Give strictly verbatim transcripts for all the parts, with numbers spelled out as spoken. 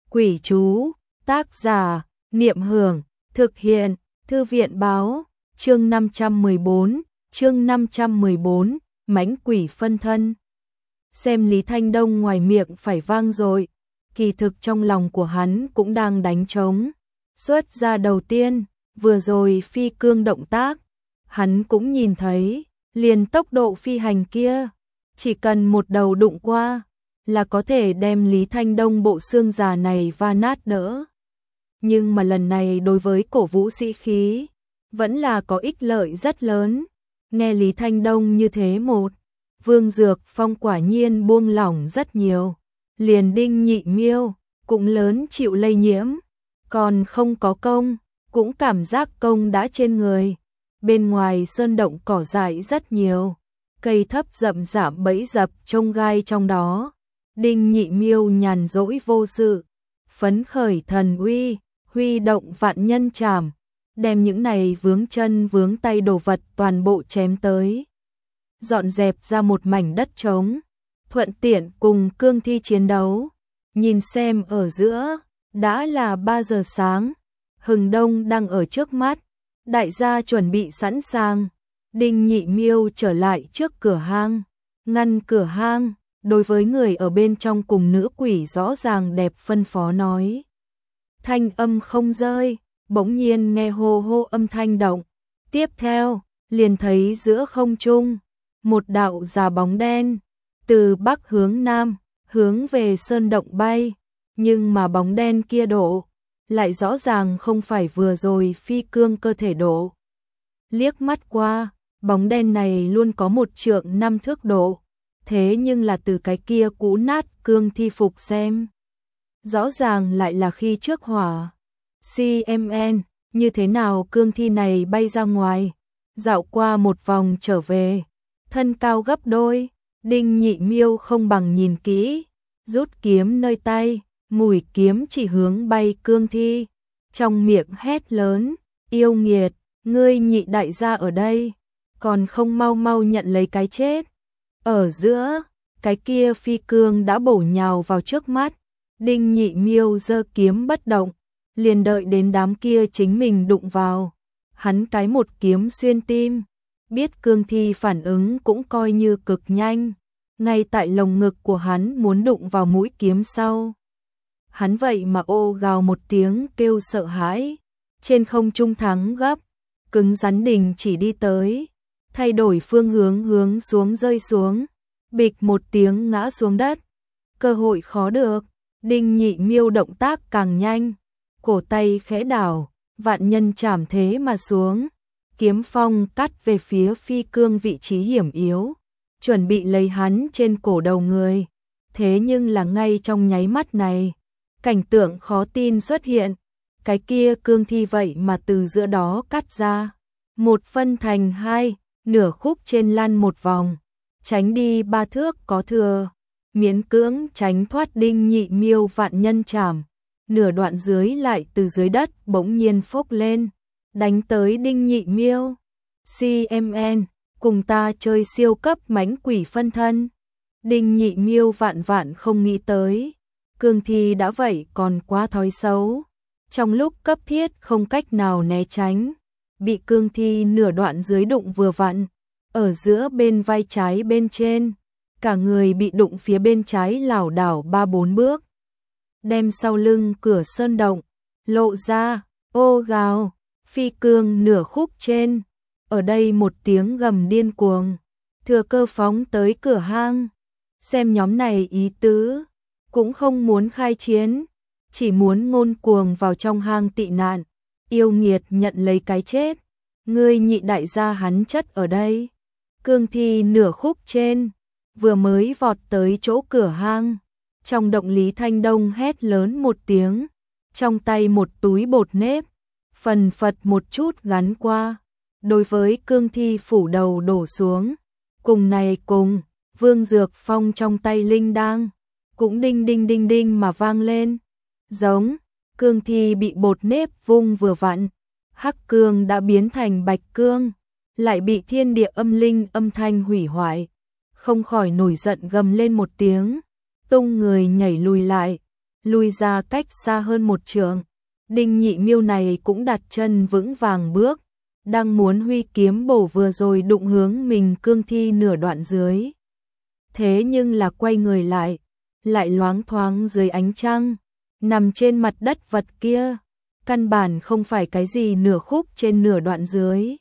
Quỷ chú, tác giả, Niệm Hưởng, thực hiện, Thư viện báo, chương năm trăm mười bốn, chương năm trăm mười bốn, mãnh quỷ phân thân. Xem Lý Thanh Đông ngoài miệng phải vang dội, kỳ thực trong lòng của hắn cũng đang đánh trống. Xuất ra đầu tiên, vừa rồi phi cương động tác, hắn cũng nhìn thấy, liền tốc độ phi hành kia, chỉ cần một đầu đụng qua, là có thể đem Lý Thanh Đông bộ xương già này va nát đỡ. Nhưng mà lần này đối với cổ vũ sĩ khí, vẫn là có ích lợi rất lớn. Nghe Lý Thanh Đông như thế một, Vương Dược Phong quả nhiên buông lỏng rất nhiều. Liền Đinh Nhị Miêu, cũng lớn chịu lây nhiễm, còn không có công, cũng cảm giác công đã trên người. Bên ngoài sơn động cỏ dại rất nhiều, cây thấp rậm rạp bẫy dập trông gai trong đó. Đinh Nhị Miêu nhàn rỗi vô sự, phấn khởi thần uy, huy động vạn nhân trảm, đem những này vướng chân vướng tay đồ vật toàn bộ chém tới. Dọn dẹp ra một mảnh đất trống, thuận tiện cùng cương thi chiến đấu. Nhìn xem ở giữa, đã là ba giờ sáng, hừng đông đang ở trước mắt, đại gia chuẩn bị sẵn sàng. Đinh Nhị Miêu trở lại trước cửa hang, ngăn cửa hang, đối với người ở bên trong cùng nữ quỷ rõ ràng đẹp phân phó nói. Thanh âm không rơi, bỗng nhiên nghe hô hô âm thanh động. Tiếp theo, liền thấy giữa không trung, một đạo già bóng đen, từ bắc hướng nam, hướng về sơn động bay. Nhưng mà bóng đen kia độ, lại rõ ràng không phải vừa rồi phi cương cơ thể độ. Liếc mắt qua, bóng đen này luôn có một trượng năm thước độ. Thế nhưng là từ cái kia cũ nát cương thi phục xem, rõ ràng lại là khi trước hỏa. xê em en, như thế nào cương thi này bay ra ngoài, dạo qua một vòng trở về, thân cao gấp đôi. Đinh Nhị Miêu không bằng nhìn kỹ, rút kiếm nơi tay, mũi kiếm chỉ hướng bay cương thi, trong miệng hét lớn, yêu nghiệt, ngươi Nhị đại gia ở đây, còn không mau mau nhận lấy cái chết. Ở giữa, cái kia phi cương đã bổ nhào vào trước mắt. Đinh Nhị Miêu giơ kiếm bất động, liền đợi đến đám kia chính mình đụng vào. Hắn cái một kiếm xuyên tim, biết cương thi phản ứng cũng coi như cực nhanh. Ngay tại lồng ngực của hắn muốn đụng vào mũi kiếm sau. Hắn vậy mà ô gào một tiếng kêu sợ hãi. Trên không trung thắng gấp, cứng rắn đình chỉ đi tới. Thay đổi phương hướng hướng xuống rơi xuống, bịch một tiếng ngã xuống đất. Cơ hội khó được, Đinh Nhị Miêu động tác càng nhanh, cổ tay khẽ đảo, vạn nhân chảm thế mà xuống, kiếm phong cắt về phía phi cương vị trí hiểm yếu, chuẩn bị lấy hắn trên cổ đầu người. Thế nhưng là ngay trong nháy mắt này, cảnh tượng khó tin xuất hiện, cái kia cương thi vậy mà từ giữa đó cắt ra, một phân thành hai. Nửa khúc trên lăn một vòng, tránh đi ba thước có thừa, miễn cưỡng tránh thoát Đinh Nhị Miêu vạn nhân chảm. Nửa đoạn dưới lại từ dưới đất bỗng nhiên phốc lên, đánh tới Đinh Nhị Miêu. xê em en, cùng ta chơi siêu cấp mãnh quỷ phân thân. Đinh Nhị Miêu vạn vạn không nghĩ tới, cương thi đã vậy còn quá thói xấu. Trong lúc cấp thiết không cách nào né tránh, bị cương thi nửa đoạn dưới đụng vừa vặn, ở giữa bên vai trái bên trên, cả người bị đụng phía bên trái lảo đảo ba bốn bước, đem sau lưng cửa sơn động lộ ra, ô gào, phi cương nửa khúc trên, ở đây một tiếng gầm điên cuồng, thừa cơ phóng tới cửa hang. Xem nhóm này ý tứ, cũng không muốn khai chiến, chỉ muốn ngôn cuồng vào trong hang tị nạn. Yêu nghiệt nhận lấy cái chết, ngươi Nhị đại gia hắn chất ở đây. Cương thi nửa khúc trên, vừa mới vọt tới chỗ cửa hang, trong động Lý Thanh Đông hét lớn một tiếng, trong tay một túi bột nếp, phần phật một chút gắn qua, đối với cương thi phủ đầu đổ xuống. Cùng này cùng, Vương Dược Phong trong tay linh đang, cũng đinh đinh đinh đinh mà vang lên, giống. Cương thi bị bột nếp vung vừa vặn, hắc cương đã biến thành bạch cương, lại bị thiên địa âm linh âm thanh hủy hoại, không khỏi nổi giận gầm lên một tiếng, tung người nhảy lùi lại. lui ra cách xa hơn một trượng. Đinh Nhị Miêu này cũng đặt chân vững vàng bước, đang muốn huy kiếm bổ vừa rồi đụng hướng mình cương thi nửa đoạn dưới. Thế nhưng là quay người lại, lại loáng thoáng dưới ánh trăng, nằm trên mặt đất vật kia, căn bản không phải cái gì nửa khúc trên nửa đoạn dưới.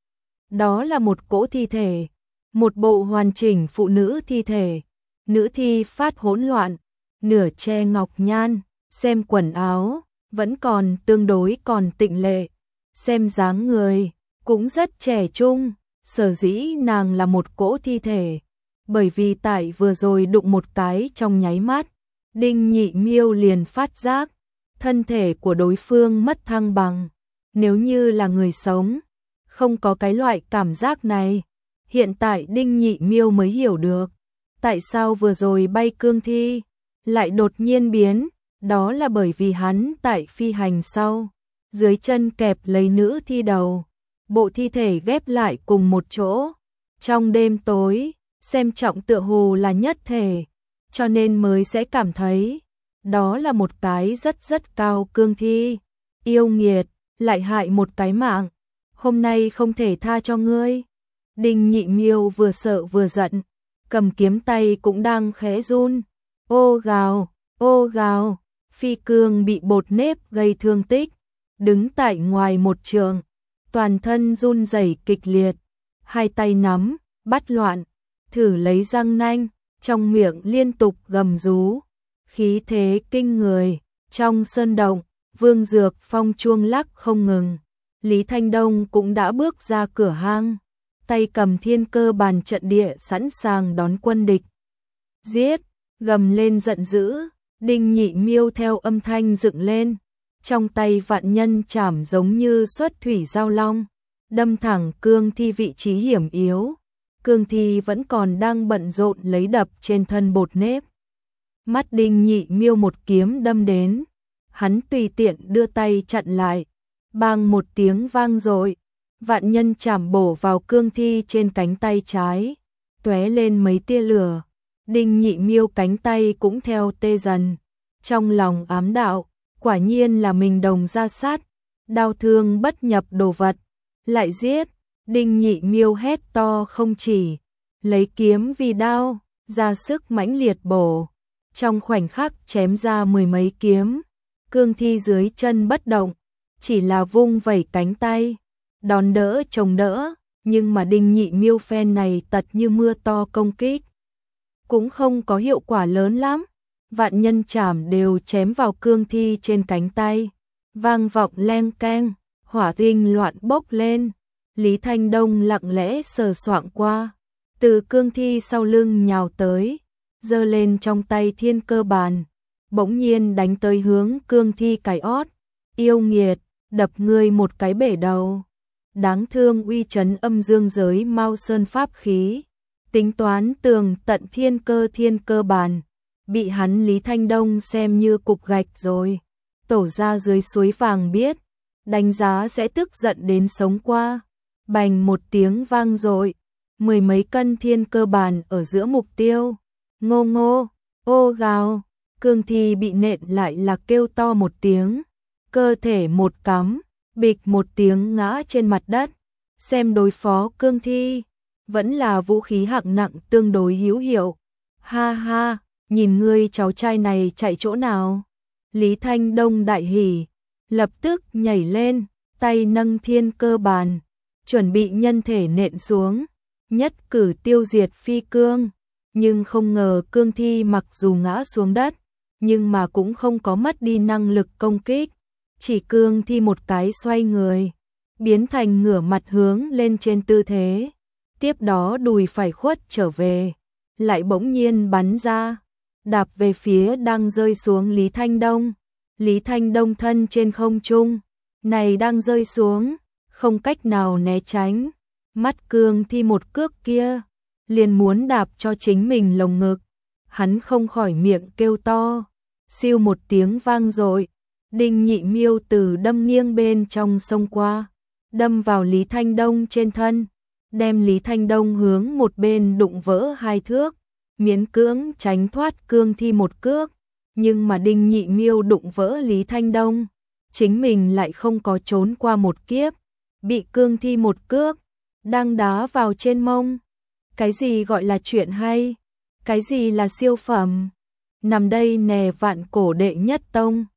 Đó là một cỗ thi thể, một bộ hoàn chỉnh phụ nữ thi thể, nữ thi phát hỗn loạn, nửa che ngọc nhan, xem quần áo, vẫn còn tương đối còn tịnh lệ, xem dáng người, cũng rất trẻ trung, sở dĩ nàng là một cỗ thi thể, bởi vì tại vừa rồi đụng một cái trong nháy mắt, Đinh Nhị Miêu liền phát giác, thân thể của đối phương mất thăng bằng, nếu như là người sống, không có cái loại cảm giác này, hiện tại Đinh Nhị Miêu mới hiểu được, tại sao vừa rồi bay cương thi, lại đột nhiên biến, đó là bởi vì hắn tại phi hành sau, dưới chân kẹp lấy nữ thi đầu, bộ thi thể ghép lại cùng một chỗ, trong đêm tối, xem trọng tựa hồ là nhất thể, cho nên mới sẽ cảm thấy, đó là một cái rất rất cao cương thi, yêu nghiệt, lại hại một cái mạng, hôm nay không thể tha cho ngươi. Đinh Nhị Miêu vừa sợ vừa giận, cầm kiếm tay cũng đang khẽ run, ô gào, ô gào, phi cương bị bột nếp gây thương tích, đứng tại ngoài một trường, toàn thân run rẩy kịch liệt, hai tay nắm, bắt loạn, thử lấy răng nanh, trong miệng liên tục gầm rú, khí thế kinh người, trong sơn động, Vương Dược Phong chuông lắc không ngừng, Lý Thanh Đông cũng đã bước ra cửa hang, tay cầm thiên cơ bàn trận địa sẵn sàng đón quân địch. Giết, gầm lên giận dữ, Đinh Nhị Miêu theo âm thanh dựng lên, trong tay vạn nhân chảm giống như xuất thủy giao long, đâm thẳng cương thi vị trí hiểm yếu. Cương thi vẫn còn đang bận rộn lấy đập trên thân bột nếp. Mắt Đinh Nhị Miêu một kiếm đâm đến, hắn tùy tiện đưa tay chặn lại, bang một tiếng vang dội, vạn nhân chảm bổ vào cương thi trên cánh tay trái, tóe lên mấy tia lửa. Đinh Nhị Miêu cánh tay cũng theo tê dần, trong lòng ám đạo, quả nhiên là mình đồng ra sát, đao thương bất nhập đồ vật, lại giết. Đinh Nhị Miêu hét to không chỉ, lấy kiếm vì đao, ra sức mãnh liệt bổ, trong khoảnh khắc chém ra mười mấy kiếm, cương thi dưới chân bất động, chỉ là vung vẩy cánh tay, đòn đỡ chống đỡ, nhưng mà Đinh Nhị Miêu phen này tật như mưa to công kích, cũng không có hiệu quả lớn lắm, vạn nhân chảm đều chém vào cương thi trên cánh tay, vang vọng leng keng, hỏa tinh loạn bốc lên. Lý Thanh Đông lặng lẽ sờ soạng qua, từ cương thi sau lưng nhào tới, giơ lên trong tay thiên cơ bàn, bỗng nhiên đánh tới hướng cương thi cái ót, yêu nghiệt, đập ngươi một cái bể đầu. Đáng thương uy chấn âm dương giới Mao Sơn pháp khí, tính toán tường tận thiên cơ thiên cơ bàn, bị hắn Lý Thanh Đông xem như cục gạch rồi, tổ ra dưới suối vàng biết, đánh giá sẽ tức giận đến sống qua. Bành một tiếng vang dội, mười mấy cân thiên cơ bàn ở giữa mục tiêu, ngô ngô, ô gào, cương thi bị nện lại là kêu to một tiếng, cơ thể một cắm, bịch một tiếng ngã trên mặt đất, xem đối phó cương thi, vẫn là vũ khí hạng nặng tương đối hữu hiệu, ha ha, nhìn ngươi cháu trai này chạy chỗ nào, Lý Thanh Đông đại hỉ, lập tức nhảy lên, tay nâng thiên cơ bàn, chuẩn bị nhân thể nện xuống, nhất cử tiêu diệt phi cương, nhưng không ngờ cương thi mặc dù ngã xuống đất, nhưng mà cũng không có mất đi năng lực công kích, chỉ cương thi một cái xoay người, biến thành ngửa mặt hướng lên trên tư thế, tiếp đó đùi phải khuất trở về, lại bỗng nhiên bắn ra, đạp về phía đang rơi xuống Lý Thanh Đông, Lý Thanh Đông thân trên không trung, này đang rơi xuống, không cách nào né tránh, mắt cương thi một cước kia, liền muốn đạp cho chính mình lồng ngực, hắn không khỏi miệng kêu to, siêu một tiếng vang dội, Đinh Nhị Miêu từ đâm nghiêng bên trong sông qua, đâm vào Lý Thanh Đông trên thân, đem Lý Thanh Đông hướng một bên đụng vỡ hai thước, miễn cưỡng tránh thoát cương thi một cước, nhưng mà Đinh Nhị Miêu đụng vỡ Lý Thanh Đông, chính mình lại không có trốn qua một kiếp, bị cương thi một cước, đang đá vào trên mông. Cái gì gọi là chuyện hay? Cái gì là siêu phẩm? Nằm đây nè vạn cổ đệ nhất tông.